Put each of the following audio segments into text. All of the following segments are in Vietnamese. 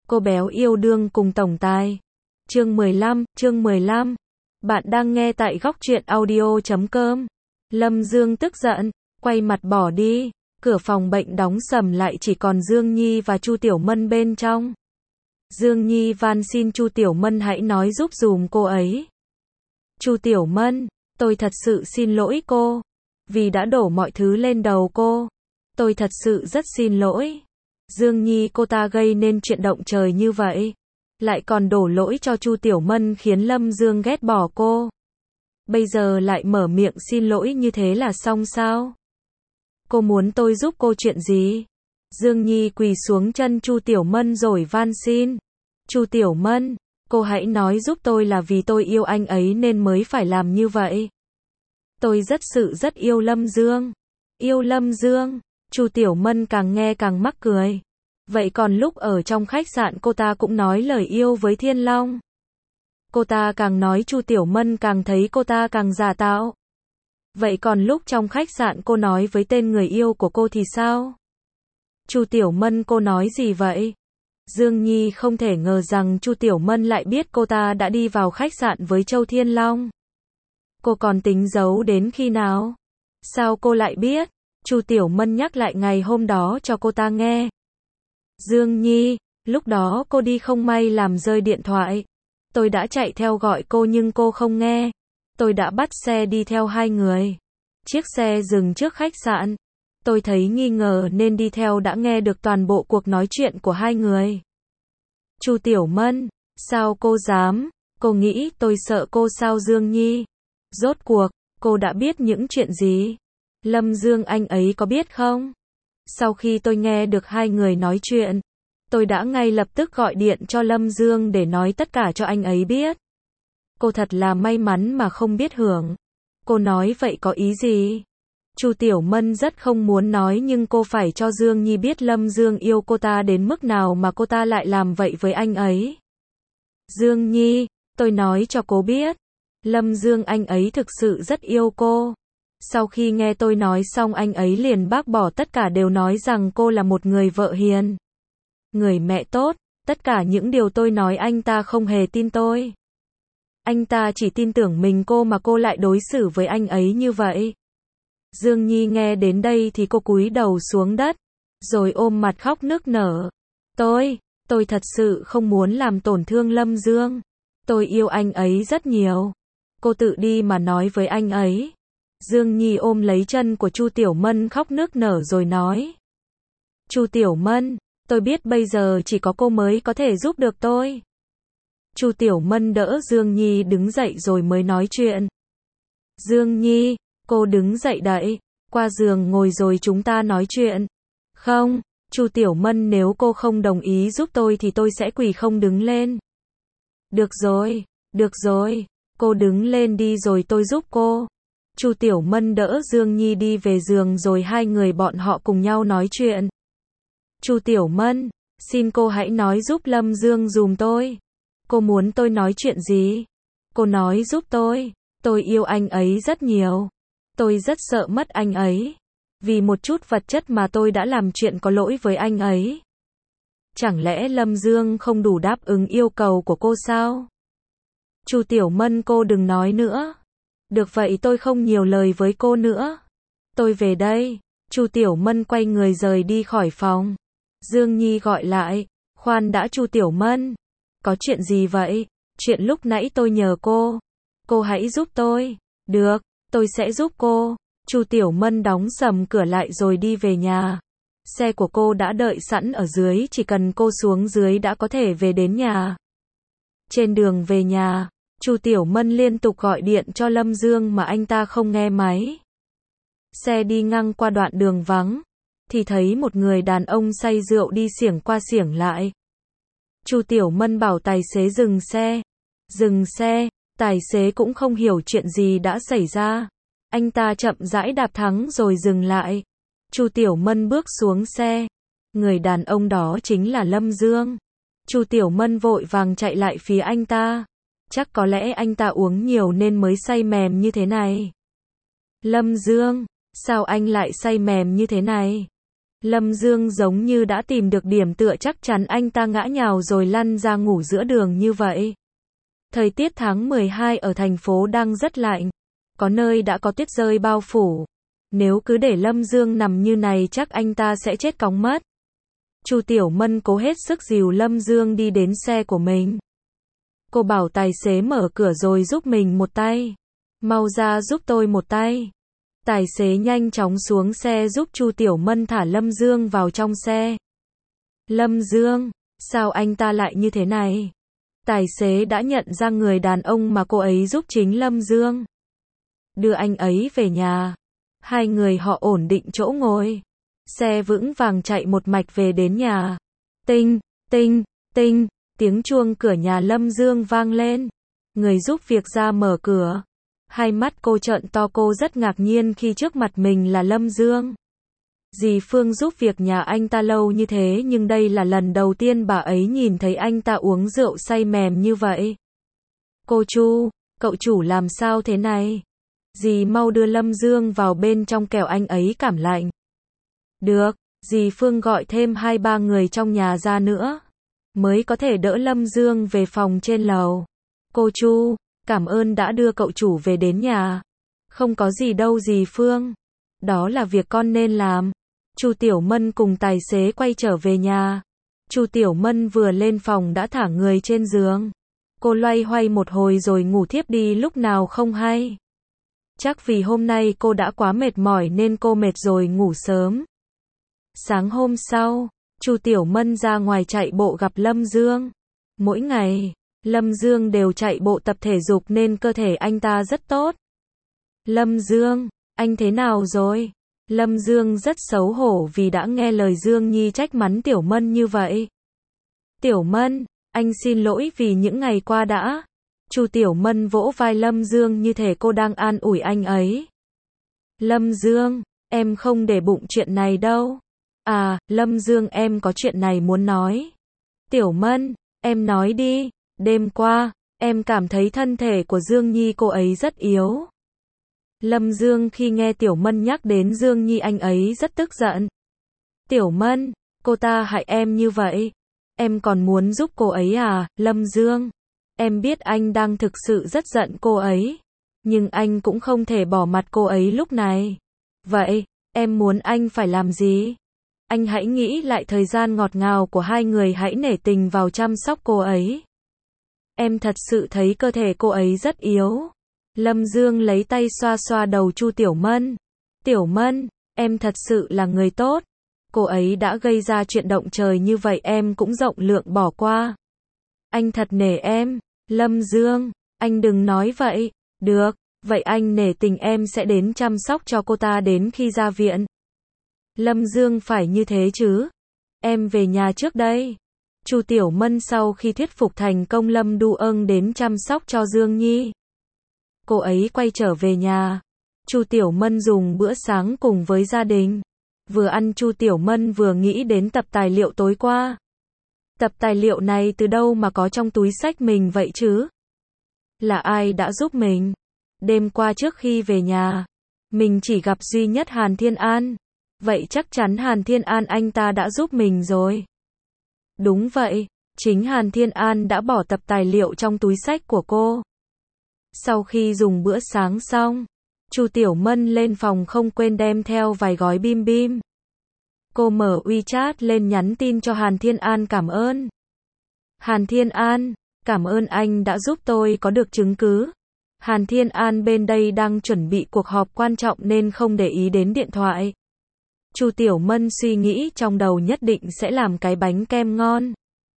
Cô béo yêu đương cùng tổng tài. Chương 15. Bạn đang nghe tại góc truyện audio.com. Lâm Dương tức giận, quay mặt bỏ đi. Cửa phòng bệnh đóng sầm lại, chỉ còn Dương Nhi và Chu Tiểu Mân bên trong. Dương Nhi van xin Chu Tiểu Mân hãy nói giúp dùm cô ấy. Chu Tiểu Mân, tôi thật sự xin lỗi cô, vì đã đổ mọi thứ lên đầu cô. Tôi thật sự rất xin lỗi. Dương Nhi cô ta gây nên chuyện động trời như vậy, lại còn đổ lỗi cho Chu Tiểu Mân khiến Lâm Dương ghét bỏ cô. Bây giờ lại mở miệng xin lỗi như thế là xong sao? Cô muốn tôi giúp cô chuyện gì? Dương Nhi quỳ xuống chân Chu Tiểu Mân rồi van xin. Chu Tiểu Mân, cô hãy nói giúp tôi là vì tôi yêu anh ấy nên mới phải làm như vậy. Tôi rất yêu Lâm Dương. Yêu Lâm Dương. Chu Tiểu Mân càng nghe càng mắc cười. Vậy còn lúc ở trong khách sạn cô ta cũng nói lời yêu với Thiên Long. Cô ta càng nói Chu Tiểu Mân càng thấy cô ta càng giả tạo. Vậy còn lúc trong khách sạn cô nói với tên người yêu của cô thì sao? Chu Tiểu Mân cô nói gì vậy? Dương Nhi không thể ngờ rằng Chu Tiểu Mân lại biết cô ta đã đi vào khách sạn với Châu Thiên Long. Cô còn tính giấu đến khi nào? Sao cô lại biết? Chu Tiểu Mân nhắc lại ngày hôm đó cho cô ta nghe. Dương Nhi, lúc đó cô đi không may làm rơi điện thoại. Tôi đã chạy theo gọi cô nhưng cô không nghe. Tôi đã bắt xe đi theo hai người. Chiếc xe dừng trước khách sạn. Tôi thấy nghi ngờ nên đi theo, đã nghe được toàn bộ cuộc nói chuyện của hai người. Chu Tiểu Mân, sao cô dám? Cô nghĩ tôi sợ cô sao Dương Nhi? Rốt cuộc, cô đã biết những chuyện gì? Lâm Dương anh ấy có biết không? Sau khi tôi nghe được hai người nói chuyện, tôi đã ngay lập tức gọi điện cho Lâm Dương để nói tất cả cho anh ấy biết. Cô thật là may mắn mà không biết hưởng. Cô nói vậy có ý gì? Chu Tiểu Mân rất không muốn nói nhưng cô phải cho Dương Nhi biết Lâm Dương yêu cô ta đến mức nào mà cô ta lại làm vậy với anh ấy. Dương Nhi, tôi nói cho cô biết, Lâm Dương anh ấy thực sự rất yêu cô. Sau khi nghe tôi nói xong anh ấy liền bác bỏ tất cả, đều nói rằng cô là một người vợ hiền, người mẹ tốt. Tất cả những điều tôi nói anh ta không hề tin tôi. Anh ta chỉ tin tưởng mình cô mà cô lại đối xử với anh ấy như vậy. Dương Nhi nghe đến đây thì cô cúi đầu xuống đất, rồi ôm mặt khóc nức nở. Tôi thật sự không muốn làm tổn thương Lâm Dương. Tôi yêu anh ấy rất nhiều. Cô tự đi mà nói với anh ấy. Dương Nhi ôm lấy chân của Chu Tiểu Mân khóc nức nở rồi nói. Chu Tiểu Mân, tôi biết bây giờ chỉ có cô mới có thể giúp được tôi. Chu Tiểu Mân đỡ Dương Nhi đứng dậy rồi mới nói chuyện. Dương Nhi, cô đứng dậy đẩy qua giường ngồi rồi chúng ta nói chuyện. Không, Chu Tiểu Mân, nếu cô không đồng ý giúp tôi thì tôi sẽ quỳ không đứng lên. Được rồi, cô đứng lên đi rồi tôi giúp cô. Chu Tiểu Mân đỡ Dương Nhi đi về giường rồi hai người bọn họ cùng nhau nói chuyện. Chu Tiểu Mân, xin cô hãy nói giúp Lâm Dương dùm tôi. Cô muốn tôi nói chuyện gì? Cô nói giúp tôi yêu anh ấy rất nhiều. Tôi rất sợ mất anh ấy. Vì một chút vật chất mà tôi đã làm chuyện có lỗi với anh ấy. Chẳng lẽ Lâm Dương không đủ đáp ứng yêu cầu của cô sao? Chu Tiểu Mân, cô đừng nói nữa. Được vậy tôi không nhiều lời với cô nữa. Tôi về đây. Chu Tiểu Mân quay người rời đi khỏi phòng. Dương Nhi gọi lại. Khoan đã Chu Tiểu Mân. Có chuyện gì vậy? Chuyện lúc nãy tôi nhờ cô. Cô hãy giúp tôi. Được, tôi sẽ giúp cô. Chu Tiểu Mân đóng sầm cửa lại rồi đi về nhà. Xe của cô đã đợi sẵn ở dưới, chỉ cần cô xuống dưới đã có thể về đến nhà. Trên đường về nhà, Chu Tiểu Mân liên tục gọi điện cho Lâm Dương mà anh ta không nghe máy. Xe đi ngang qua đoạn đường vắng, thì thấy một người đàn ông say rượu đi xiểng qua xiểng lại. Chu Tiểu Mân bảo tài xế dừng xe. Dừng xe, tài xế cũng không hiểu chuyện gì đã xảy ra. Anh ta chậm rãi đạp thắng rồi dừng lại. Chu Tiểu Mân bước xuống xe. Người đàn ông đó chính là Lâm Dương. Chu Tiểu Mân vội vàng chạy lại phía anh ta. Chắc có lẽ anh ta uống nhiều nên mới say mềm như thế này. Lâm Dương, sao anh lại say mềm như thế này? Lâm Dương giống như đã tìm được điểm tựa chắc chắn, anh ta ngã nhào rồi lăn ra ngủ giữa đường như vậy. Thời tiết tháng 12 ở thành phố đang rất lạnh, có nơi đã có tuyết rơi bao phủ. Nếu cứ để Lâm Dương nằm như này chắc anh ta sẽ chết cóng mất. Chu Tiểu Mân cố hết sức dìu Lâm Dương đi đến xe của mình. Cô bảo tài xế mở cửa rồi giúp mình một tay. Mau ra giúp tôi một tay. Tài xế nhanh chóng xuống xe giúp Chu Tiểu Mân thả Lâm Dương vào trong xe. Lâm Dương, sao anh ta lại như thế này? Tài xế đã nhận ra người đàn ông mà cô ấy giúp chính Lâm Dương. Đưa anh ấy về nhà. Hai người họ ổn định chỗ ngồi. Xe vững vàng chạy một mạch về đến nhà. Tinh, tinh, tinh, tiếng chuông cửa nhà Lâm Dương vang lên. Người giúp việc ra mở cửa. Hai mắt cô trợn to, cô rất ngạc nhiên khi trước mặt mình là Lâm Dương. Dì Phương giúp việc nhà anh ta lâu như thế nhưng đây là lần đầu tiên bà ấy nhìn thấy anh ta uống rượu say mềm như vậy. Cô Chu, cậu chủ làm sao thế này? Dì mau đưa Lâm Dương vào bên trong kẻo anh ấy cảm lạnh. Được, dì Phương gọi thêm 2-3 người trong nhà ra nữa. Mới có thể đỡ Lâm Dương về phòng trên lầu. Cô Chu, cảm ơn đã đưa cậu chủ về đến nhà. Không có gì đâu dì Phương. Đó là việc con nên làm. Chu Tiểu Mân cùng tài xế quay trở về nhà. Chu Tiểu Mân vừa lên phòng đã thả người trên giường. Cô loay hoay một hồi rồi ngủ thiếp đi lúc nào không hay. Chắc vì hôm nay cô đã quá mệt mỏi nên cô mệt rồi ngủ sớm. Sáng hôm sau, Chu Tiểu Mân ra ngoài chạy bộ gặp Lâm Dương. Mỗi ngày, Lâm Dương đều chạy bộ tập thể dục nên cơ thể anh ta rất tốt. Lâm Dương, anh thế nào rồi? Lâm Dương rất xấu hổ vì đã nghe lời Dương Nhi trách mắng Tiểu Mân như vậy. Tiểu Mân, anh xin lỗi vì những ngày qua đã. Chu Tiểu Mân vỗ vai Lâm Dương như thể cô đang an ủi anh ấy. Lâm Dương, em không để bụng chuyện này đâu. À, Lâm Dương em có chuyện này muốn nói. Tiểu Mân, em nói đi. Đêm qua, em cảm thấy thân thể của Dương Nhi cô ấy rất yếu. Lâm Dương khi nghe Tiểu Mân nhắc đến Dương Nhi anh ấy rất tức giận. Tiểu Mân, cô ta hại em như vậy. Em còn muốn giúp cô ấy à, Lâm Dương? Em biết anh đang thực sự rất giận cô ấy. Nhưng anh cũng không thể bỏ mặt cô ấy lúc này. Vậy, em muốn anh phải làm gì? Anh hãy nghĩ lại thời gian ngọt ngào của hai người, hãy nể tình vào chăm sóc cô ấy. Em thật sự thấy cơ thể cô ấy rất yếu. Lâm Dương lấy tay xoa xoa đầu Chu Tiểu Mân. Tiểu Mân, em thật sự là người tốt. Cô ấy đã gây ra chuyện động trời như vậy em cũng rộng lượng bỏ qua. Anh thật nể em. Lâm Dương, anh đừng nói vậy. Được, vậy anh nể tình em sẽ đến chăm sóc cho cô ta đến khi ra viện. Lâm Dương phải như thế chứ. Em về nhà trước đây. Chu Tiểu Mân sau khi thuyết phục thành công Lâm Du Ân đến chăm sóc cho Dương Nhi. Cô ấy quay trở về nhà. Chu Tiểu Mân dùng bữa sáng cùng với gia đình. Vừa ăn Chu Tiểu Mân vừa nghĩ đến tập tài liệu tối qua. Tập tài liệu này từ đâu mà có trong túi xách mình vậy chứ? Là ai đã giúp mình? Đêm qua trước khi về nhà, mình chỉ gặp duy nhất Hàn Thiên An. Vậy chắc chắn Hàn Thiên An anh ta đã giúp mình rồi. Đúng vậy, chính Hàn Thiên An đã bỏ tập tài liệu trong túi xách của cô. Sau khi dùng bữa sáng xong, Chu Tiểu Mân lên phòng không quên đem theo vài gói bim bim. Cô mở WeChat lên nhắn tin cho Hàn Thiên An cảm ơn. Hàn Thiên An, cảm ơn anh đã giúp tôi có được chứng cứ. Hàn Thiên An bên đây đang chuẩn bị cuộc họp quan trọng nên không để ý đến điện thoại. Chu Tiểu Mân suy nghĩ trong đầu nhất định sẽ làm cái bánh kem ngon,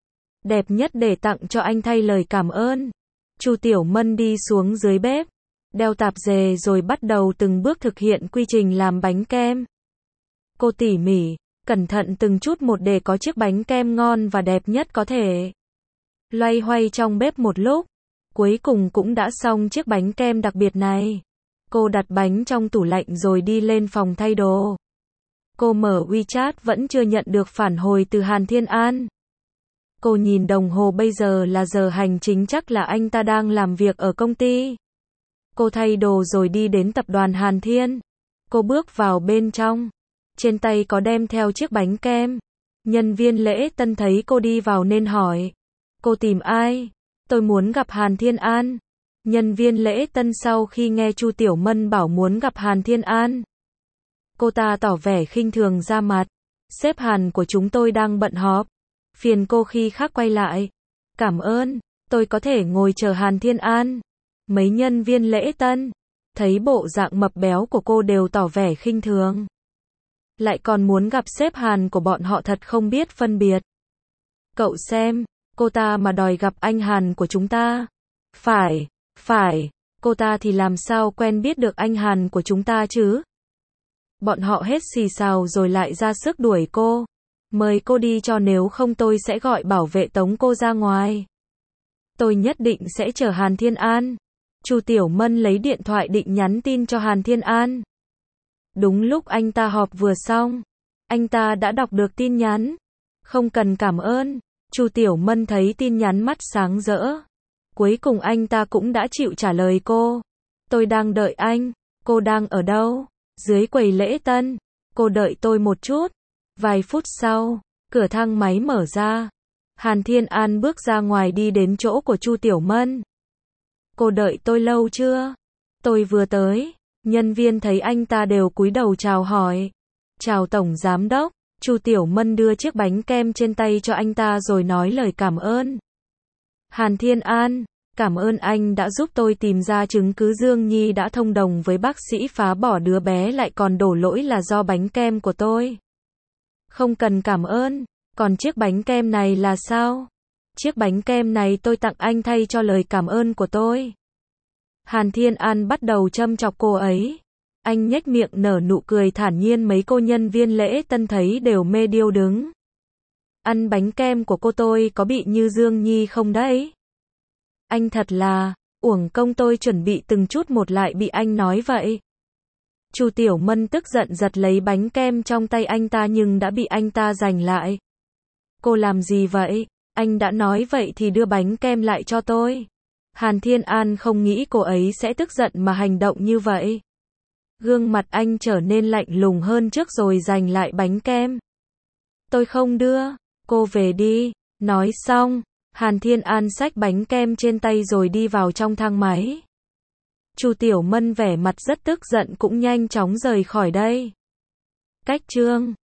đẹp nhất để tặng cho anh thay lời cảm ơn. Chu Tiểu Mân đi xuống dưới bếp, đeo tạp dề rồi bắt đầu từng bước thực hiện quy trình làm bánh kem. Cô tỉ mỉ, cẩn thận từng chút một để có chiếc bánh kem ngon và đẹp nhất có thể. Loay hoay trong bếp một lúc, cuối cùng cũng đã xong chiếc bánh kem đặc biệt này. Cô đặt bánh trong tủ lạnh rồi đi lên phòng thay đồ. Cô mở WeChat vẫn chưa nhận được phản hồi từ Hàn Thiên An. Cô nhìn đồng hồ bây giờ là giờ hành chính, chắc là anh ta đang làm việc ở công ty. Cô thay đồ rồi đi đến tập đoàn Hàn Thiên. Cô bước vào bên trong. trên tay có đem theo chiếc bánh kem. Nhân viên lễ tân thấy cô đi vào nên hỏi. Cô tìm ai? Tôi muốn gặp Hàn Thiên An. Nhân viên lễ tân sau khi nghe Chu Tiểu Mân bảo muốn gặp Hàn Thiên An, cô ta tỏ vẻ khinh thường ra mặt. Sếp Hàn của chúng tôi đang bận họp. Phiền cô khi khác quay lại. Cảm ơn, tôi có thể ngồi chờ Hàn Thiên An. Mấy nhân viên lễ tân thấy bộ dạng mập béo của cô đều tỏ vẻ khinh thường. Lại còn muốn gặp sếp Hàn của bọn họ thật không biết phân biệt. Cậu xem, cô ta mà đòi gặp anh Hàn của chúng ta. Phải, cô ta thì làm sao quen biết được anh Hàn của chúng ta chứ? Bọn họ hết xì xào rồi lại ra sức đuổi cô. Mời cô đi cho nếu không tôi sẽ gọi bảo vệ tống cô ra ngoài. Tôi nhất định sẽ chờ Hàn Thiên An. Chu Tiểu Mân lấy điện thoại định nhắn tin cho Hàn Thiên An. Đúng lúc anh ta họp vừa xong, anh ta đã đọc được tin nhắn. Không cần cảm ơn. Chu Tiểu Mân thấy tin nhắn mắt sáng rỡ. Cuối cùng anh ta cũng đã chịu trả lời cô. Tôi đang đợi anh. Cô đang ở đâu? Dưới quầy lễ tân. Cô đợi tôi một chút. Vài phút sau, cửa thang máy mở ra. Hàn Thiên An bước ra ngoài đi đến chỗ của Chu Tiểu Mân. Cô đợi tôi lâu chưa? Tôi vừa tới. Nhân viên thấy anh ta đều cúi đầu chào hỏi. Chào Tổng Giám đốc. Chu Tiểu Mân đưa chiếc bánh kem trên tay cho anh ta rồi nói lời cảm ơn. Hàn Thiên An, cảm ơn anh đã giúp tôi tìm ra chứng cứ Dương Nhi đã thông đồng với bác sĩ phá bỏ đứa bé lại còn đổ lỗi là do bánh kem của tôi. Không cần cảm ơn, còn chiếc bánh kem này là sao? Chiếc bánh kem này tôi tặng anh thay cho lời cảm ơn của tôi. Hàn Thiên An bắt đầu châm chọc cô ấy. Anh nhếch miệng nở nụ cười thản nhiên, mấy cô nhân viên lễ tân thấy đều mê điêu đứng. Ăn bánh kem của cô tôi có bị như Dương Nhi không đấy? Anh thật là, uổng công tôi chuẩn bị từng chút một lại bị anh nói vậy. Chu Tiểu Mân tức giận giật lấy bánh kem trong tay anh ta nhưng đã bị anh ta giành lại. Cô làm gì vậy? Anh đã nói vậy thì đưa bánh kem lại cho tôi. Hàn Thiên An không nghĩ cô ấy sẽ tức giận mà hành động như vậy. Gương mặt anh trở nên lạnh lùng hơn trước rồi giành lại bánh kem. Tôi không đưa, cô về đi. Nói xong, Hàn Thiên An xách bánh kem trên tay rồi đi vào trong thang máy. Chu Tiểu Mân vẻ mặt rất tức giận cũng nhanh chóng rời khỏi đây. Cách chương